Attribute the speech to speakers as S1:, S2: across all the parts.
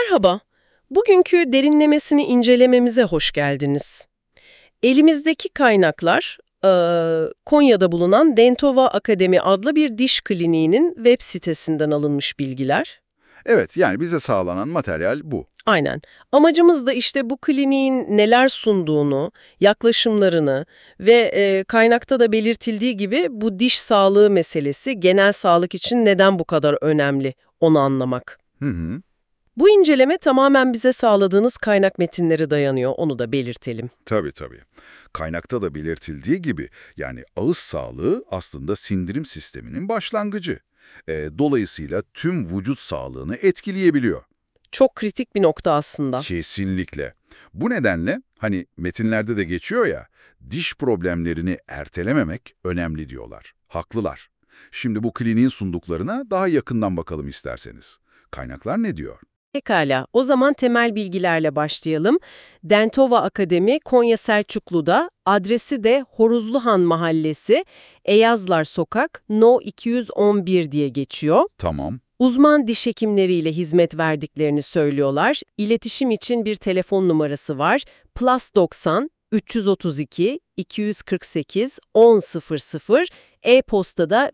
S1: Merhaba, bugünkü derinlemesini incelememize hoş geldiniz. Elimizdeki kaynaklar, Konya'da bulunan Dentova Akademi adlı bir diş kliniğinin web sitesinden alınmış bilgiler.
S2: Evet, yani bize sağlanan materyal bu.
S1: Aynen. Amacımız da işte bu kliniğin neler sunduğunu, yaklaşımlarını ve kaynakta da belirtildiği gibi bu diş sağlığı meselesi genel sağlık için neden bu kadar önemli onu anlamak.
S2: Hı hı,
S1: Bu inceleme tamamen bize sağladığınız kaynak metinleri dayanıyor, onu da belirtelim.
S2: tabii. Kaynakta da belirtildiği gibi, yani ağız sağlığı aslında sindirim sisteminin başlangıcı. Dolayısıyla tüm vücut sağlığını etkileyebiliyor.
S1: Çok kritik bir nokta aslında.
S2: Kesinlikle. Bu nedenle, hani metinlerde de geçiyor ya, diş problemlerini ertelememek önemli diyorlar. Haklılar. Şimdi bu kliniğin sunduklarına daha yakından bakalım isterseniz. Kaynaklar ne diyor?
S1: Pekala, o zaman temel bilgilerle başlayalım. Dentova Akademi, Konya Selçuklu'da, adresi de Horuzluhan Mahallesi, Eyazlar Sokak, No 211 diye geçiyor.
S2: Tamam.
S1: Uzman diş hekimleriyle hizmet verdiklerini söylüyorlar. İletişim için bir telefon numarası var. Plus 90 332 248 1000. E-postada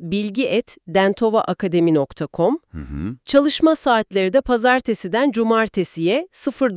S1: bilgi@dentovaakademi.com.
S2: Hı hı.
S1: Çalışma saatleri de pazartesiden cumartesiye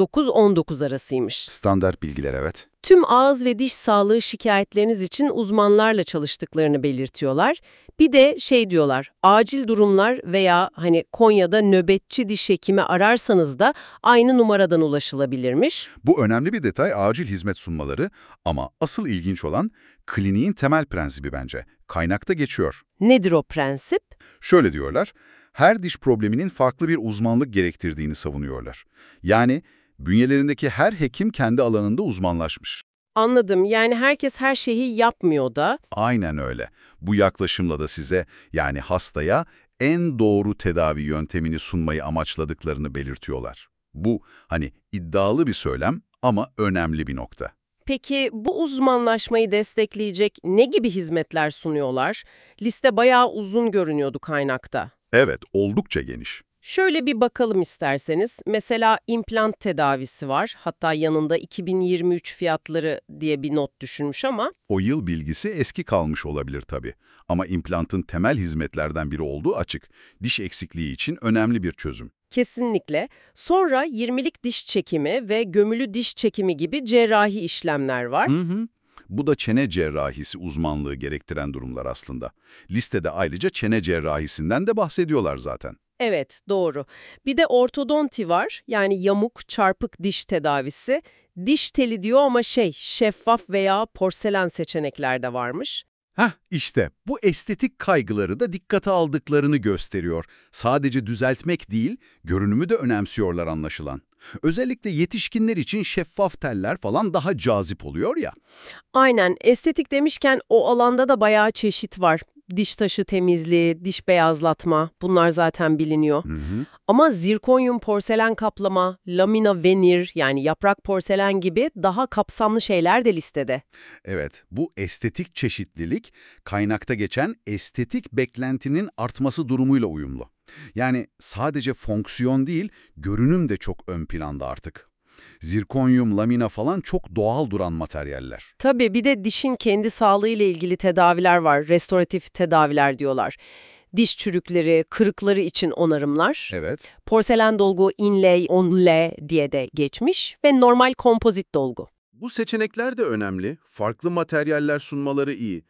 S1: 09-19 arasıymış.
S2: Standart bilgiler, evet.
S1: Tüm ağız ve diş sağlığı şikayetleriniz için uzmanlarla çalıştıklarını belirtiyorlar. Bir de diyorlar, acil durumlar veya Konya'da nöbetçi diş hekimi ararsanız da aynı numaradan ulaşılabilirmiş.
S2: Bu önemli bir detay, acil hizmet sunmaları, ama asıl ilginç olan kliniğin temel prensibi bence. Kaynakta geçiyor.
S1: Nedir o prensip?
S2: Şöyle diyorlar, her diş probleminin farklı bir uzmanlık gerektirdiğini savunuyorlar. Yani bünyelerindeki her hekim kendi alanında uzmanlaşmış.
S1: Anladım. Yani herkes her şeyi yapmıyor da.
S2: Aynen öyle. Bu yaklaşımla da size, yani hastaya en doğru tedavi yöntemini sunmayı amaçladıklarını belirtiyorlar. Bu iddialı bir söylem ama önemli bir nokta.
S1: Peki bu uzmanlaşmayı destekleyecek ne gibi hizmetler sunuyorlar? Liste bayağı uzun görünüyordu kaynakta.
S2: Evet, oldukça geniş.
S1: Şöyle bir bakalım isterseniz. Mesela implant tedavisi var. Hatta yanında 2023 fiyatları diye bir not düşürmüş ama
S2: O yıl bilgisi eski kalmış olabilir tabii. Ama implantın temel hizmetlerden biri olduğu açık. Diş eksikliği için önemli bir çözüm.
S1: kesinlikle. Sonra 20'lik diş çekimi ve gömülü diş çekimi gibi cerrahi işlemler var.
S2: Hı hı. Bu da çene cerrahisi uzmanlığı gerektiren durumlar aslında. Listede ayrıca çene cerrahisinden de bahsediyorlar zaten.
S1: Evet, doğru. Bir de ortodonti var. Yani yamuk, çarpık diş tedavisi. Diş teli diyor ama şeffaf veya porselen seçenekler de varmış.
S2: İşte bu estetik kaygıları da dikkate aldıklarını gösteriyor. Sadece düzeltmek değil, görünümü de önemsiyorlar anlaşılan. Özellikle yetişkinler için şeffaf teller falan daha cazip oluyor ya.
S1: Aynen, estetik demişken o alanda da bayağı çeşit var. Diş taşı temizliği, diş beyazlatma, bunlar zaten biliniyor.
S2: Hı hı.
S1: Ama zirkonyum porselen kaplama, lamina veneer yani yaprak porselen gibi daha kapsamlı şeyler de listede.
S2: Evet, bu estetik çeşitlilik kaynakta geçen estetik beklentinin artması durumuyla uyumlu. Yani sadece fonksiyon değil, görünüm de çok ön planda artık. Zirkonyum, lamina falan çok doğal duran materyaller.
S1: Tabii bir de dişin kendi sağlığıyla ilgili tedaviler var, restoratif tedaviler diyorlar. Diş çürükleri, kırıkları için onarımlar.
S2: Evet.
S1: Porselen dolgu inlay, onlay diye de geçmiş ve normal kompozit dolgu.
S3: Bu seçenekler de önemli. Farklı materyaller sunmaları iyi.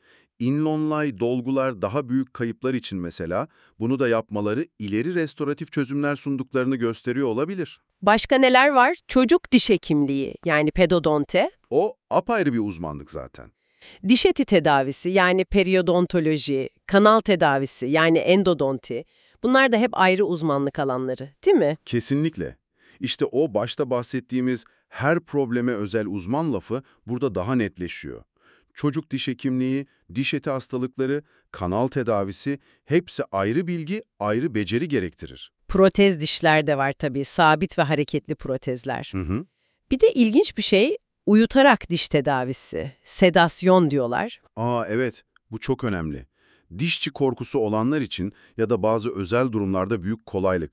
S3: Inlay dolgular daha büyük kayıplar için mesela, bunu da yapmaları ileri restoratif çözümler sunduklarını gösteriyor olabilir.
S1: Başka neler var? Çocuk diş hekimliği yani pedodonte,
S3: O apayrı bir uzmanlık zaten.
S1: diş eti tedavisi yani periodontoloji, kanal tedavisi yani endodonti. Bunlar da hep ayrı uzmanlık alanları, değil mi?
S3: Kesinlikle. İşte o başta bahsettiğimiz her probleme özel uzman lafı burada daha netleşiyor. Çocuk diş hekimliği, diş eti hastalıkları, kanal tedavisi hepsi ayrı bilgi, ayrı beceri gerektirir.
S1: Protez dişler de var tabii, sabit ve hareketli protezler.
S3: Hı hı.
S1: Bir de ilginç bir şey, uyutarak diş tedavisi, sedasyon diyorlar.
S3: Evet, bu çok önemli. Dişçi korkusu olanlar için ya da bazı özel durumlarda büyük kolaylık.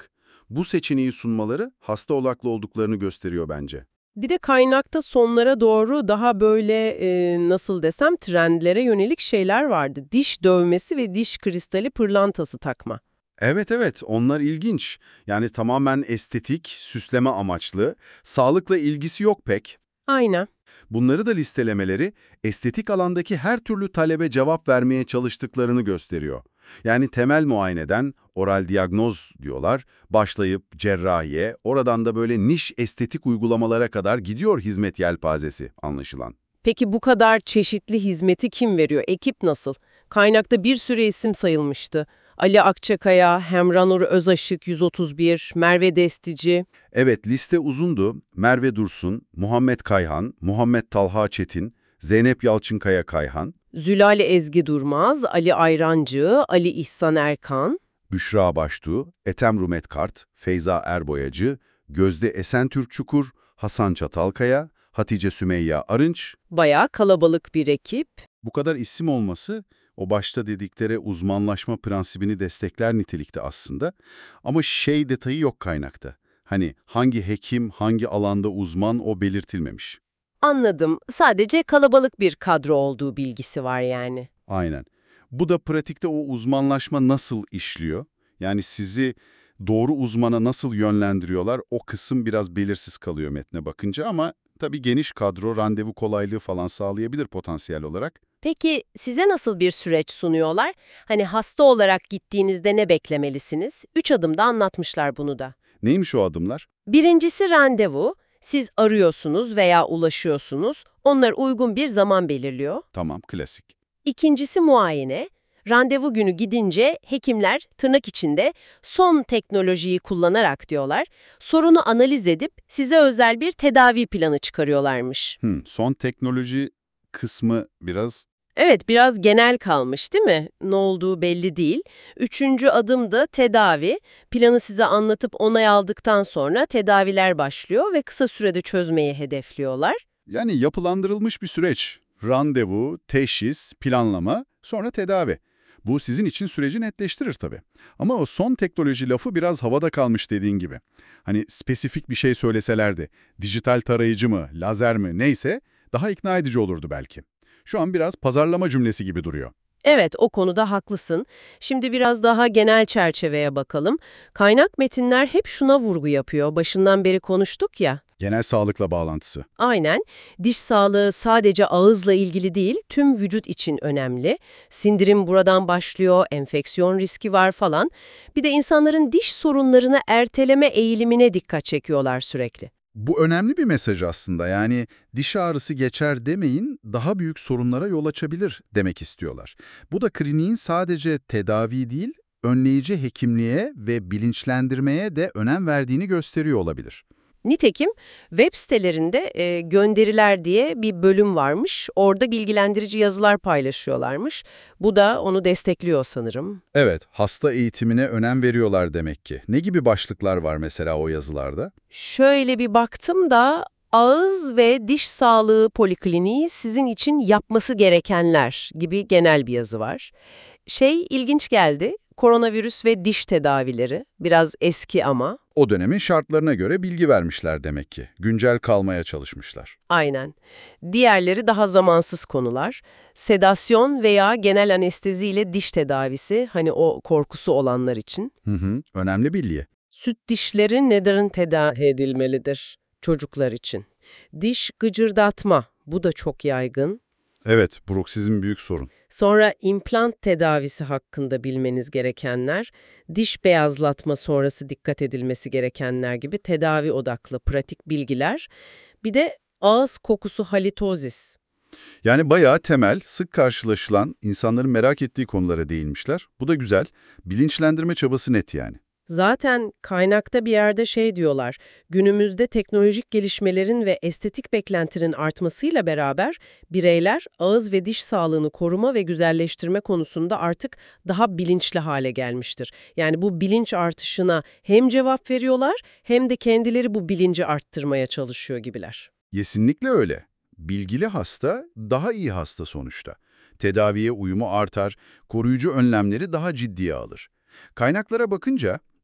S3: Bu seçeneği sunmaları hasta odaklı olduklarını gösteriyor bence.
S1: Bir de kaynakta sonlara doğru daha böyle nasıl desem trendlere yönelik şeyler vardı. Diş dövmesi ve diş kristali pırlantası takma.
S3: Evet evet, onlar ilginç. Yani tamamen estetik, süsleme amaçlı, sağlıkla ilgisi yok pek.
S1: Aynen.
S3: Bunları da listelemeleri estetik alandaki her türlü talebe cevap vermeye çalıştıklarını gösteriyor. Yani temel muayeneden oral diagnoz diyorlar, başlayıp cerrahiye, oradan da böyle niş estetik uygulamalara kadar gidiyor hizmet yelpazesi anlaşılan.
S1: Peki bu kadar çeşitli hizmeti kim veriyor? Ekip nasıl? Kaynakta bir sürü isim sayılmıştı. Ali Akçakaya, Hemranur Özaşık 131, Merve Destici.
S3: Evet, liste uzundu. Merve Dursun, Muhammed Kayhan, Muhammed Talha Çetin, Zeynep Yalçınkaya Kayhan,
S1: Zülale Ezgi Durmaz, Ali Ayrancı, Ali İhsan Erkan.
S3: Büşra Baştuğ, Ethem Rumet Kart, Feyza Erboyacı, Gözde Esentürk Çukur, Hasan Çatalkaya, Hatice Sümeyya Arınç.
S1: Bayağı kalabalık bir ekip.
S3: Bu kadar isim olması o başta dedikleri uzmanlaşma prensibini destekler nitelikte aslında. Ama şey detayı yok kaynakta. Hani hangi hekim, hangi alanda uzman o belirtilmemiş.
S1: Anladım. Sadece kalabalık bir kadro olduğu bilgisi var yani.
S3: Aynen. Bu da pratikte o uzmanlaşma nasıl işliyor? Yani sizi doğru uzmana nasıl yönlendiriyorlar? O kısım biraz belirsiz kalıyor metne bakınca ama tabii geniş kadro randevu kolaylığı falan sağlayabilir potansiyel olarak.
S1: Peki size nasıl bir süreç sunuyorlar? Hani hasta olarak gittiğinizde ne beklemelisiniz? 3 adımda anlatmışlar bunu da.
S3: Neymiş o adımlar?
S1: Birincisi randevu. Siz arıyorsunuz veya ulaşıyorsunuz. Onlar uygun bir zaman belirliyor.
S3: Tamam, klasik.
S1: İkincisi muayene. Randevu günü gidince hekimler tırnak içinde son teknolojiyi kullanarak diyorlar, sorunu analiz edip size özel bir tedavi planı çıkarıyorlarmış.
S3: Son teknoloji kısmı biraz...
S1: Evet, biraz genel kalmış değil mi? Ne olduğu belli değil. Üçüncü adım da tedavi. Planı size anlatıp onay aldıktan sonra tedaviler başlıyor ve kısa sürede çözmeyi hedefliyorlar.
S3: Yani yapılandırılmış bir süreç. Randevu, teşhis, planlama, sonra tedavi. Bu sizin için süreci netleştirir tabii. Ama o son teknoloji lafı biraz havada kalmış dediğin gibi. Hani spesifik bir şey söyleselerdi, dijital tarayıcı mı, lazer mi neyse daha ikna edici olurdu belki. Şu an biraz pazarlama cümlesi gibi duruyor.
S1: Evet, o konuda haklısın. Şimdi biraz daha genel çerçeveye bakalım. Kaynak metinler hep şuna vurgu yapıyor. Başından beri konuştuk ya.
S3: Genel sağlıkla bağlantısı.
S1: Aynen. Diş sağlığı sadece ağızla ilgili değil, tüm vücut için önemli. Sindirim buradan başlıyor, enfeksiyon riski var falan. Bir de insanların diş sorunlarını erteleme eğilimine dikkat çekiyorlar sürekli.
S2: Bu önemli bir mesaj aslında. Yani diş ağrısı geçer demeyin, daha büyük sorunlara yol açabilir demek istiyorlar. Bu da kliniğin sadece tedavi değil, önleyici hekimliğe ve bilinçlendirmeye de önem verdiğini gösteriyor olabilir.
S1: Nitekim web sitelerinde gönderiler diye bir bölüm varmış. Orada bilgilendirici yazılar paylaşıyorlarmış. Bu da onu destekliyor sanırım.
S2: Evet, hasta eğitimine önem veriyorlar demek ki. Ne gibi başlıklar var mesela o yazılarda?
S1: Şöyle bir baktım da ağız ve diş sağlığı polikliniği sizin için yapması gerekenler gibi genel bir yazı var. İlginç geldi. Koronavirüs ve diş tedavileri. Biraz eski ama.
S2: O dönemin şartlarına göre bilgi vermişler demek ki. Güncel kalmaya çalışmışlar.
S1: Aynen. Diğerleri daha zamansız konular. Sedasyon veya genel anestezi ile diş tedavisi, hani o korkusu olanlar için.
S2: Önemli bilgi.
S1: Süt dişleri neden tedavi edilmelidir çocuklar için? Diş gıcırdatma, bu da çok yaygın.
S2: Evet, bruksizm büyük sorun.
S1: Sonra implant tedavisi hakkında bilmeniz gerekenler, diş beyazlatma sonrası dikkat edilmesi gerekenler gibi tedavi odaklı pratik bilgiler. Bir de ağız kokusu halitozis.
S2: Yani bayağı temel, sık karşılaşılan, insanların merak ettiği konulara değinmişler. Bu da güzel. Bilinçlendirme çabası net yani.
S1: Zaten kaynakta bir yerde diyorlar, günümüzde teknolojik gelişmelerin ve estetik beklentinin artmasıyla beraber bireyler ağız ve diş sağlığını koruma ve güzelleştirme konusunda artık daha bilinçli hale gelmiştir. Yani bu bilinç artışına hem cevap veriyorlar hem de kendileri bu bilinci arttırmaya çalışıyor gibiler.
S2: Kesinlikle öyle. Bilgili hasta daha iyi hasta sonuçta. Tedaviye uyumu artar, koruyucu önlemleri daha ciddiye alır. Kaynaklara bakınca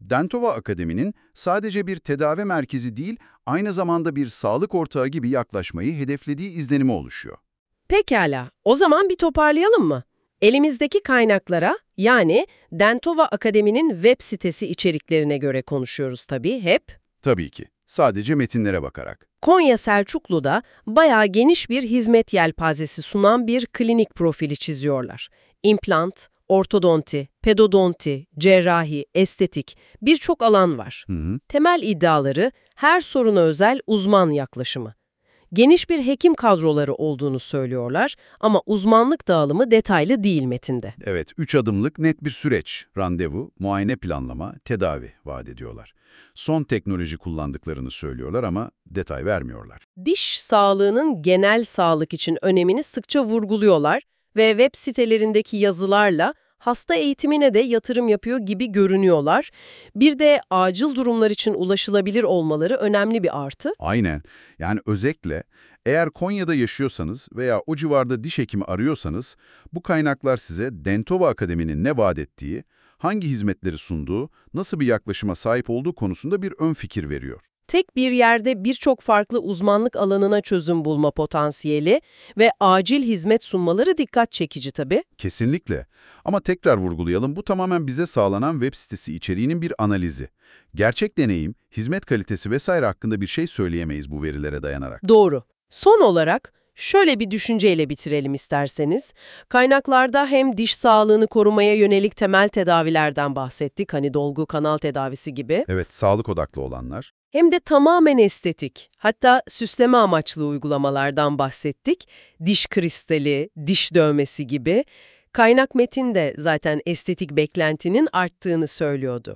S2: Dentova Akademi'nin sadece bir tedavi merkezi değil, aynı zamanda bir sağlık ortağı gibi yaklaşmayı hedeflediği izlenimi oluşuyor.
S1: Pekala, o zaman bir toparlayalım mı? Elimizdeki kaynaklara, yani Dentova Akademi'nin web sitesi içeriklerine göre konuşuyoruz tabii hep.
S2: Tabii ki, sadece metinlere bakarak.
S1: Konya Selçuklu'da bayağı geniş bir hizmet yelpazesi sunan bir klinik profili çiziyorlar. İmplant, ortodonti, pedodonti, cerrahi, estetik birçok alan var. Temel iddiaları her soruna özel uzman yaklaşımı. Geniş bir hekim kadroları olduğunu söylüyorlar ama uzmanlık dağılımı detaylı değil metinde.
S2: Evet, 3 adımlık net bir süreç, randevu, muayene planlama, tedavi vaat ediyorlar. Son teknoloji kullandıklarını söylüyorlar ama detay vermiyorlar.
S1: Diş sağlığının genel sağlık için önemini sıkça vurguluyorlar ve web sitelerindeki yazılarla hasta eğitimine de yatırım yapıyor gibi görünüyorlar. Bir de acil durumlar için ulaşılabilir olmaları önemli bir artı.
S2: Aynen. Yani özetle eğer Konya'da yaşıyorsanız veya o civarda diş hekimi arıyorsanız bu kaynaklar size Dentova Akademi'nin ne vaat ettiği, hangi hizmetleri sunduğu, nasıl bir yaklaşıma sahip olduğu konusunda bir ön fikir veriyor.
S1: Tek bir yerde birçok farklı uzmanlık alanına çözüm bulma potansiyeli ve acil hizmet sunmaları dikkat çekici tabii.
S2: Kesinlikle. Ama tekrar vurgulayalım, bu tamamen bize sağlanan web sitesi içeriğinin bir analizi. Gerçek deneyim, hizmet kalitesi vesaire hakkında bir şey söyleyemeyiz bu verilere dayanarak.
S1: Doğru. Son olarak şöyle bir düşünceyle bitirelim isterseniz. Kaynaklarda hem diş sağlığını korumaya yönelik temel tedavilerden bahsettik, hani dolgu kanal tedavisi gibi,
S2: Evet, sağlık odaklı olanlar.
S1: hem de tamamen estetik, hatta süsleme amaçlı uygulamalardan bahsettik. Diş kristali, diş dövmesi gibi. Kaynak metinde zaten estetik beklentinin arttığını söylüyordu.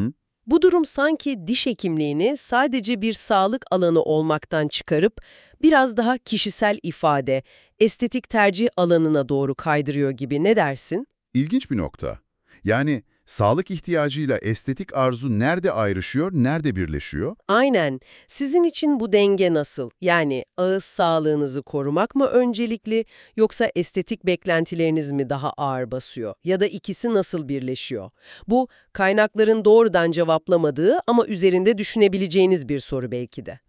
S1: Bu durum sanki diş hekimliğini sadece bir sağlık alanı olmaktan çıkarıp biraz daha kişisel ifade, estetik tercih alanına doğru kaydırıyor gibi, ne dersin?
S2: İlginç bir nokta. Yani sağlık ihtiyacıyla estetik arzu nerede ayrışıyor, nerede birleşiyor?
S1: Aynen. Sizin için bu denge nasıl? Yani ağız sağlığınızı korumak mı öncelikli, yoksa estetik beklentileriniz mi daha ağır basıyor? Ya da ikisi nasıl birleşiyor? Bu, kaynakların doğrudan cevaplamadığı ama üzerinde düşünebileceğiniz bir soru belki de.